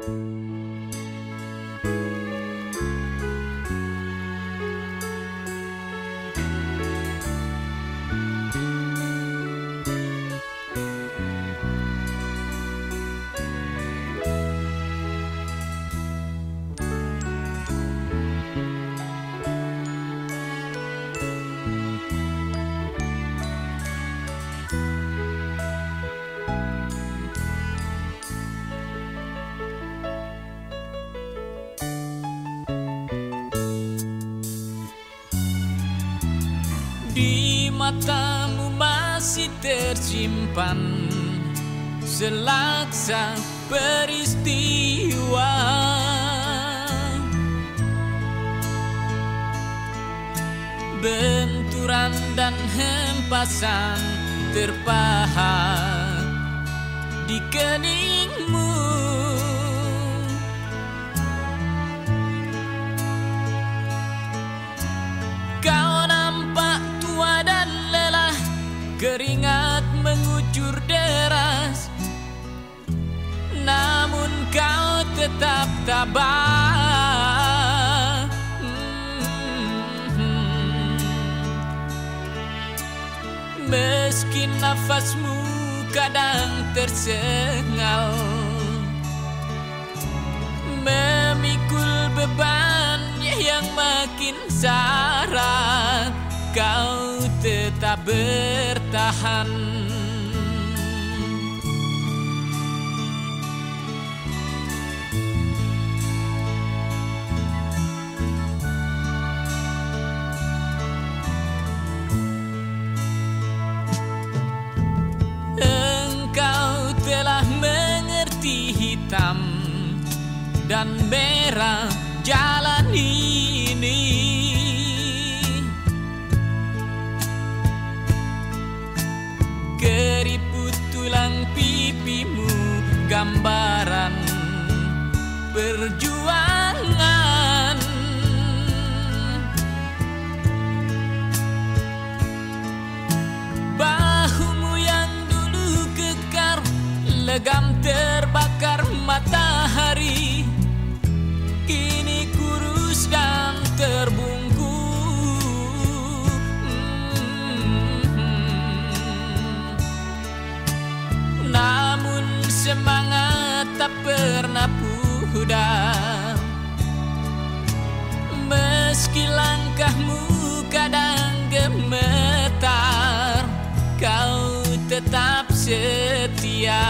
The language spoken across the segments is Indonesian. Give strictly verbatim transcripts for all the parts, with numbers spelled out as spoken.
Di matamu masih tersimpan selaksa peristiwa, benturan dan hempasan terpahat di keningmu. Kau nampak tua dan lelah, keringat mengucur deras, namun kau tetap tabah. Hmm. Meski nafasmu kadang tersengal, memikul bebannya yang makin syarat, kau tetap bertahan. Engkau telah mengerti hitam dan merah jalan ini. Keriput tulang pipimu gambaran perjuangan. Bahumu yang dulu kekar, legam terbakar matahari, kini kurus dan terbungkus. Namun semangat tak pernah pudar, meski langkahmu kadang gemetar, kau tetap setia.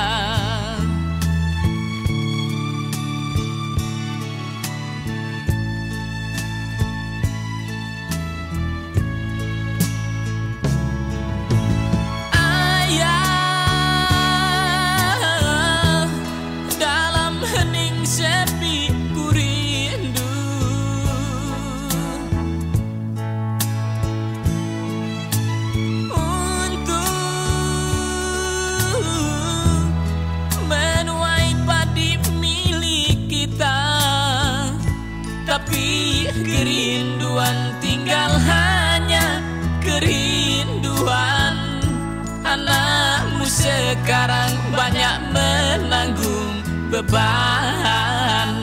Tapi kerinduan tinggal hanya kerinduan. Anakmu sekarang banyak menanggung beban.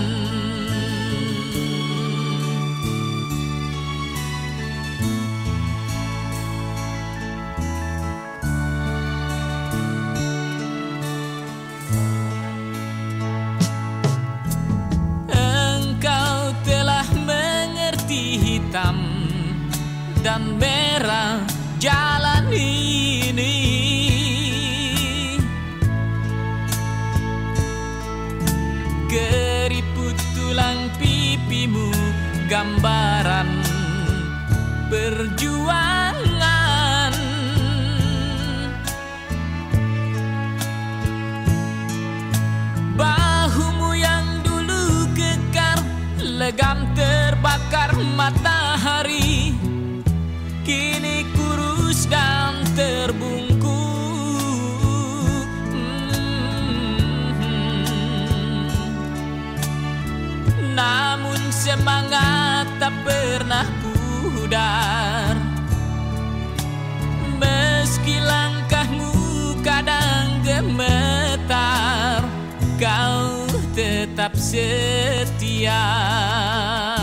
Hitam dan merah jalan ini. Keriput tulang pipimu gambaran perjuangan. Bahumu yang dulu kekar, legam terbakar matahari, kini kurus dan terbungkus. Hmm. Namun semangat tak pernah pudar, meski langkahmu kadang gemetar, kau tetap tetap setia.